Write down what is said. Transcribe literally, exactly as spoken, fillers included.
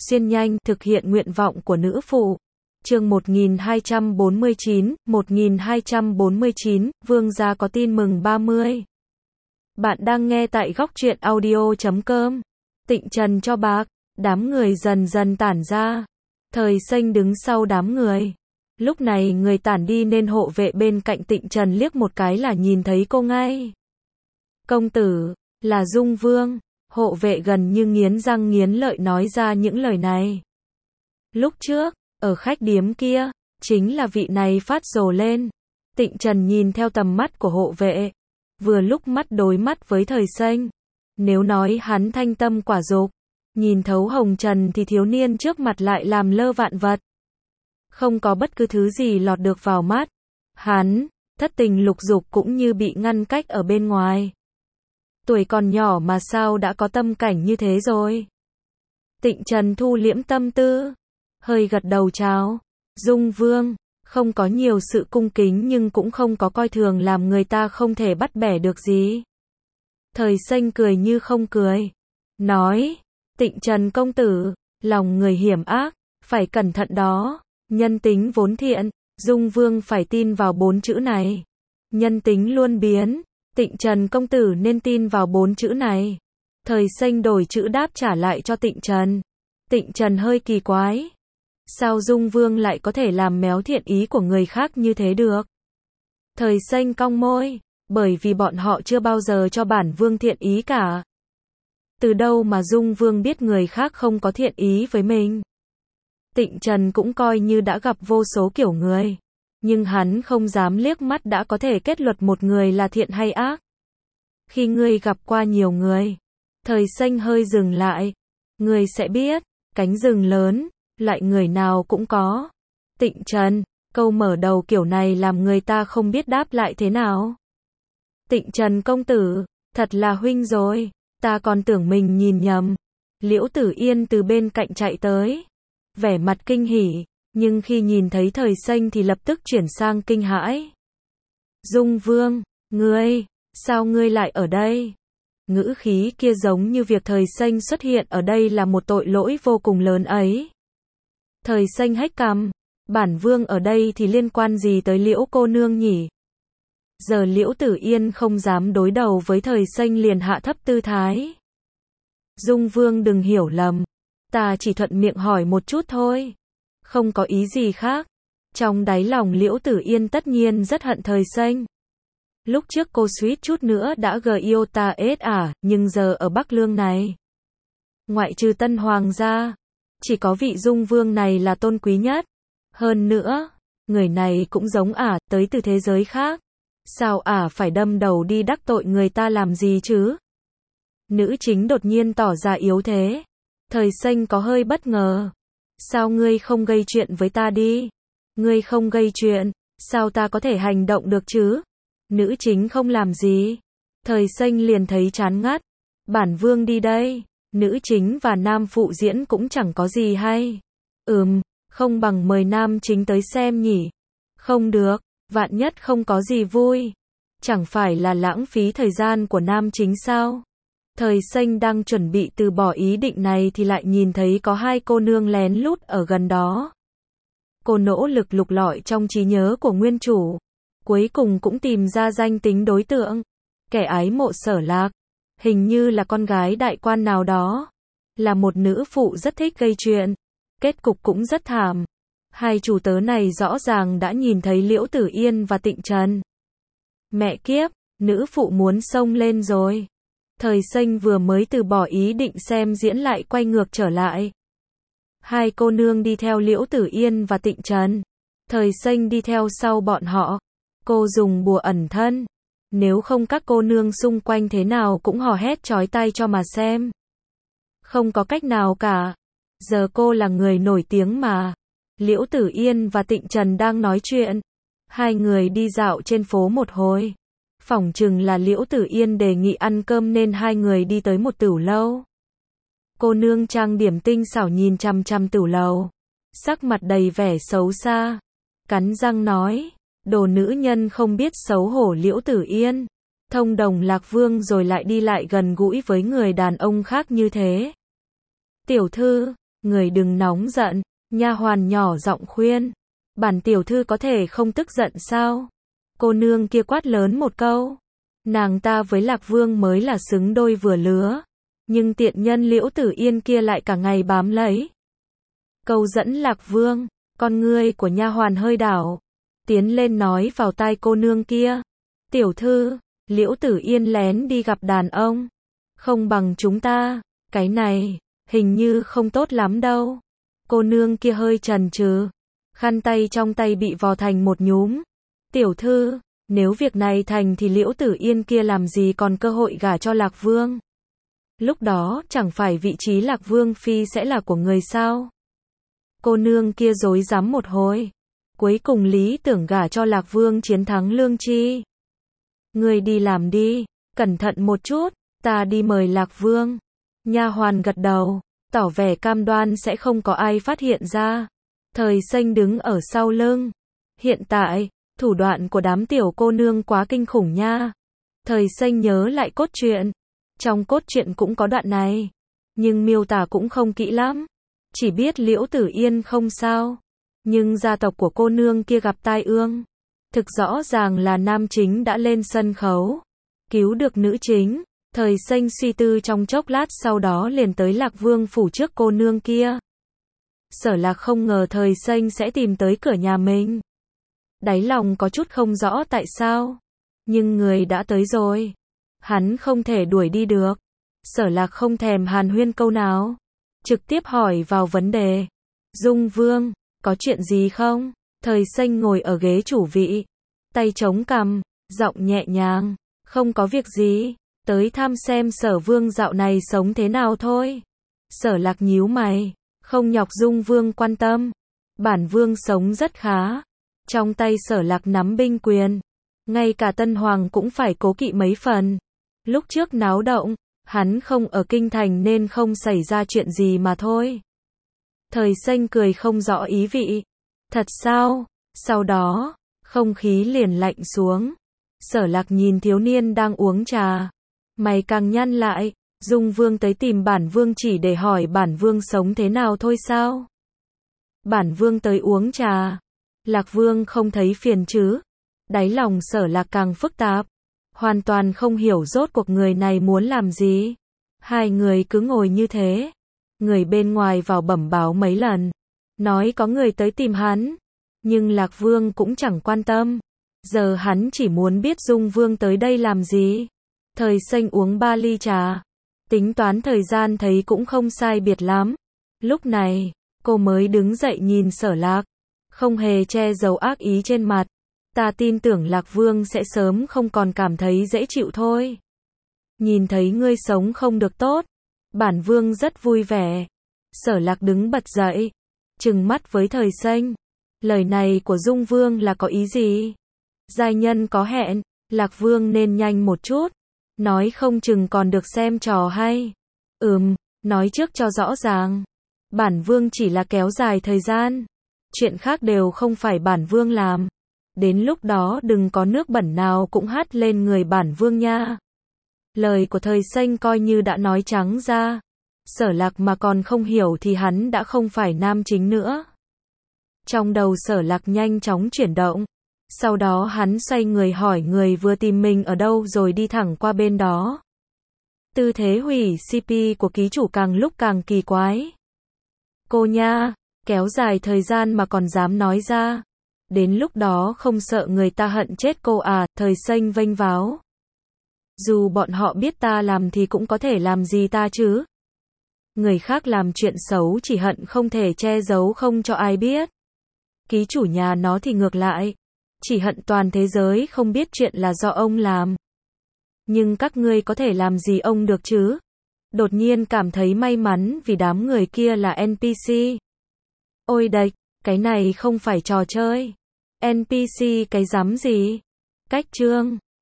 xuyên nhanh, thực hiện nguyện vọng của nữ phụ. Chương một nghìn hai trăm bốn mươi chín, một nghìn hai trăm bốn mươi chín, Vương gia có tin mừng ba mươi. Bạn đang nghe tại góc truyện audio chấm com. Tịnh Trần cho bạc, đám người dần dần tản ra. Thời Xanh đứng sau đám người. Lúc này người tản đi nên hộ vệ bên cạnh Tịnh Trần liếc một cái là nhìn thấy cô ngay. Công tử, là Dung Vương. Hộ vệ gần như nghiến răng nghiến lợi nói ra những lời này. Lúc trước, ở khách điếm kia, chính là vị này phát rồ lên. Tịnh Trần nhìn theo tầm mắt của hộ vệ. Vừa lúc mắt đối mắt với Thời Xanh. Nếu nói hắn thanh tâm quả dục, nhìn thấu hồng trần thì thiếu niên trước mặt lại làm lơ vạn vật. Không có bất cứ thứ gì lọt được vào mắt. Hắn, thất tình lục dục cũng như bị ngăn cách ở bên ngoài. Tuổi còn nhỏ mà sao đã có tâm cảnh như thế rồi. Tịnh Trần thu liễm tâm tư, hơi gật đầu chào. Dung Vương, không có nhiều sự cung kính nhưng cũng không có coi thường làm người ta không thể bắt bẻ được gì. Thời Xanh cười như không cười. Nói, Tịnh Trần công tử, lòng người hiểm ác, phải cẩn thận đó. Nhân tính vốn thiện, Dung Vương phải tin vào bốn chữ này. Nhân tính luôn biến, Tịnh Trần công tử nên tin vào bốn chữ này. Thời Xanh đổi chữ đáp trả lại cho Tịnh Trần. Tịnh Trần hơi kỳ quái. Sao Dung Vương lại có thể làm méo thiện ý của người khác như thế được? Thời Xanh cong môi, bởi vì bọn họ chưa bao giờ cho bản vương thiện ý cả. Từ đâu mà Dung Vương biết người khác không có thiện ý với mình? Tịnh Trần cũng coi như đã gặp vô số kiểu người. Nhưng hắn không dám liếc mắt đã có thể kết luận một người là thiện hay ác. Khi ngươi gặp qua nhiều người, Thời Xanh hơi dừng lại. Ngươi sẽ biết, cánh rừng lớn, loại người nào cũng có. Tịnh Trần, câu mở đầu kiểu này làm người ta không biết đáp lại thế nào. Tịnh Trần công tử, thật là huynh rồi, ta còn tưởng mình nhìn nhầm. Liễu Tử Yên từ bên cạnh chạy tới, vẻ mặt kinh hỉ, nhưng khi nhìn thấy Thời Xanh thì lập tức chuyển sang kinh hãi. Dung Vương, ngươi, sao ngươi lại ở đây? Ngữ khí kia giống như việc Thời Xanh xuất hiện ở đây là một tội lỗi vô cùng lớn ấy. Thời Xanh hách cằm, bản vương ở đây thì liên quan gì tới Liễu cô nương nhỉ? Giờ Liễu Tử Yên không dám đối đầu với Thời Xanh liền hạ thấp tư thái. Dung Vương đừng hiểu lầm, ta chỉ thuận miệng hỏi một chút thôi, không có ý gì khác. Trong đáy lòng Liễu Tử Yên tất nhiên rất hận Thời Xanh. Lúc trước cô suýt chút nữa đã gờ yêu ta ết ả, nhưng giờ ở Bắc Lương này, ngoại trừ Tân Hoàng ra, chỉ có vị Dung Vương này là tôn quý nhất. Hơn nữa, người này cũng giống ả, tới từ thế giới khác. Sao ả phải đâm đầu đi đắc tội người ta làm gì chứ? Nữ chính đột nhiên tỏ ra yếu thế. Thời Xanh có hơi bất ngờ. Sao ngươi không gây chuyện với ta đi? Ngươi không gây chuyện, sao ta có thể hành động được chứ? Nữ chính không làm gì. Thời Xanh liền thấy chán ngắt. Bản vương đi đây. Nữ chính và nam phụ diễn cũng chẳng có gì hay. Ừm, không bằng mời nam chính tới xem nhỉ? Không được, vạn nhất không có gì vui. Chẳng phải là lãng phí thời gian của nam chính sao? Thời Xanh đang chuẩn bị từ bỏ ý định này thì lại nhìn thấy có hai cô nương lén lút ở gần đó. Cô nỗ lực lục lọi trong trí nhớ của nguyên chủ. Cuối cùng cũng tìm ra danh tính đối tượng. Kẻ ái mộ Sở Lạc. Hình như là con gái đại quan nào đó. Là một nữ phụ rất thích gây chuyện. Kết cục cũng rất thảm. Hai chủ tớ này rõ ràng đã nhìn thấy Liễu Tử Yên và Tịnh Trần. Mẹ kiếp, nữ phụ muốn xông lên rồi. Thời Xanh vừa mới từ bỏ ý định xem diễn lại quay ngược trở lại. Hai cô nương đi theo Liễu Tử Yên và Tịnh Trần. Thời Xanh đi theo sau bọn họ. Cô dùng bùa ẩn thân. Nếu không các cô nương xung quanh thế nào cũng hò hét chói tai cho mà xem. Không có cách nào cả. Giờ cô là người nổi tiếng mà. Liễu Tử Yên và Tịnh Trần đang nói chuyện. Hai người đi dạo trên phố một hồi. Phỏng chừng là Liễu Tử Yên đề nghị ăn cơm nên hai người đi tới một tửu lâu. Cô nương trang điểm tinh xảo nhìn chằm chằm tửu lầu. Sắc mặt đầy vẻ xấu xa. Cắn răng nói. Đồ nữ nhân không biết xấu hổ Liễu Tử Yên. Thông đồng Lạc Vương rồi lại đi lại gần gũi với người đàn ông khác như thế. Tiểu thư, Người đừng nóng giận, nha hoàn nhỏ giọng khuyên. Bản tiểu thư có thể không tức giận sao? Cô nương kia quát lớn một câu. Nàng ta với Lạc Vương mới là xứng đôi vừa lứa. Nhưng tiện nhân Liễu Tử Yên kia lại cả ngày bám lấy. Câu dẫn Lạc Vương, con ngươi của nha hoàn hơi đảo. Tiến lên nói vào tai cô nương kia. Tiểu thư, Liễu Tử Yên lén đi gặp đàn ông. Không bằng chúng ta, cái này, hình như không tốt lắm đâu. Cô nương kia hơi chần chừ. Khăn tay trong tay bị vò thành một nhúm. Tiểu thư, nếu việc này thành thì Liễu Tử Yên kia làm gì còn cơ hội gả cho Lạc Vương. Lúc đó chẳng phải vị trí Lạc Vương phi sẽ là của người sao? Cô nương kia rối rắm một hồi. Cuối cùng lý tưởng gả cho Lạc Vương chiến thắng Lương Chi. Ngươi đi làm đi, cẩn thận một chút, ta đi mời Lạc Vương. Nha hoàn gật đầu, tỏ vẻ cam đoan sẽ không có ai phát hiện ra. Thời Xanh đứng ở sau lưng. Hiện tại, thủ đoạn của đám tiểu cô nương quá kinh khủng nha. Thời Xanh nhớ lại cốt truyện. Trong cốt truyện cũng có đoạn này. Nhưng miêu tả cũng không kỹ lắm. Chỉ biết Liễu Tử Yên không sao. Nhưng gia tộc của cô nương kia gặp tai ương. Thực rõ ràng là nam chính đã lên sân khấu. Cứu được nữ chính. Thời Xanh suy tư trong chốc lát sau đó liền tới Lạc Vương phủ trước cô nương kia. Sở Lạc không ngờ Thời Xanh sẽ tìm tới cửa nhà mình. Đáy lòng có chút không rõ tại sao. Nhưng người đã tới rồi. Hắn không thể đuổi đi được. Sở Lạc không thèm hàn huyên câu nào. Trực tiếp hỏi vào vấn đề. Dung Vương, có chuyện gì không? Thời Xanh ngồi ở ghế chủ vị. Tay chống cằm, giọng nhẹ nhàng. Không có việc gì. Tới thăm xem Sở Vương dạo này sống thế nào thôi. Sở Lạc nhíu mày. Không nhọc Dung Vương quan tâm. Bản Vương sống rất khá. Trong tay Sở Lạc nắm binh quyền. Ngay cả Tân Hoàng cũng phải cố kỵ mấy phần. Lúc trước náo động, hắn không ở kinh thành nên không xảy ra chuyện gì mà thôi. Thời Xanh cười không rõ ý vị. Thật sao? Sau đó, không khí liền lạnh xuống. Sở Lạc nhìn thiếu niên đang uống trà. Mày càng nhăn lại. Dung Vương tới tìm bản Vương chỉ để hỏi bản Vương sống thế nào thôi sao? Bản Vương tới uống trà. Lạc Vương không thấy phiền chứ? Đáy lòng Sở Lạc càng phức tạp. Hoàn toàn không hiểu rốt cuộc người này muốn làm gì. Hai người cứ ngồi như thế. Người bên ngoài vào bẩm báo mấy lần. Nói có người tới tìm hắn. Nhưng Lạc Vương cũng chẳng quan tâm. Giờ hắn chỉ muốn biết Dung Vương tới đây làm gì. Thời Xanh uống ba ly trà. Tính toán thời gian thấy cũng không sai biệt lắm. Lúc này, cô mới đứng dậy nhìn Sở Lạc. Không hề che giấu ác ý trên mặt. Ta tin tưởng Lạc Vương sẽ sớm không còn cảm thấy dễ chịu thôi. Nhìn thấy ngươi sống không được tốt. Bản Vương rất vui vẻ. Sở Lạc đứng bật dậy. Trừng mắt với Thời Xanh. Lời này của Dung Vương là có ý gì? Giai nhân có hẹn. Lạc Vương nên nhanh một chút. Nói không chừng còn được xem trò hay. Ừm, nói trước cho rõ ràng. Bản Vương chỉ là kéo dài thời gian. Chuyện khác đều không phải bản Vương làm. Đến lúc đó đừng có nước bẩn nào cũng hắt lên người bản Vương nha. Lời của Thời Xanh coi như đã nói trắng ra. Sở Lạc mà còn không hiểu thì hắn đã không phải nam chính nữa. Trong đầu Sở Lạc nhanh chóng chuyển động. Sau đó hắn xoay người hỏi người vừa tìm mình ở đâu rồi đi thẳng qua bên đó. Tư thế hủy xê pê của ký chủ càng lúc càng kỳ quái. Cô nha, kéo dài thời gian mà còn dám nói ra. Đến lúc đó không sợ người ta hận chết cô à? Thời Xanh vênh váo. Dù bọn họ biết ta làm thì cũng có thể làm gì ta chứ. Người khác làm chuyện xấu chỉ hận không thể che giấu không cho ai biết. Ký chủ nhà nó thì ngược lại. Chỉ hận toàn thế giới không biết chuyện là do ông làm. Nhưng các ngươi có thể làm gì ông được chứ? Đột nhiên cảm thấy may mắn vì đám người kia là en pê xê. Ôi đệch, cái này không phải trò chơi. en pê xê cái rắm gì? Cách chương